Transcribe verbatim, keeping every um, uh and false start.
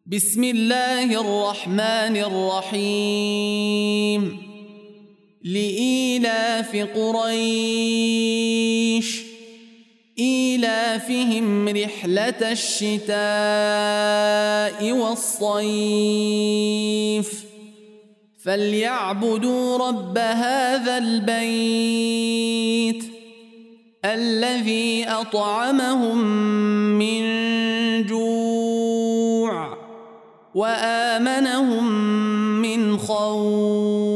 بسم الله الرحمن الرحيم لإيلاف قريش إيلافهم رحلة الشتاء والصيف فليعبدوا رب هذا البيت الذي أطعمهم من جوع وآمنهم من خوف.